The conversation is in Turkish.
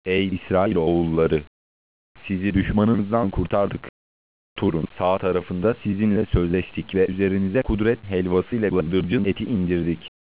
Ey İsrailoğulları! Sizi düşmanınızdan kurtardık. Tur'un sağ tarafında sizinle sözleştik ve üzerinize kudret helvasıyla bıldırcın eti indirdik.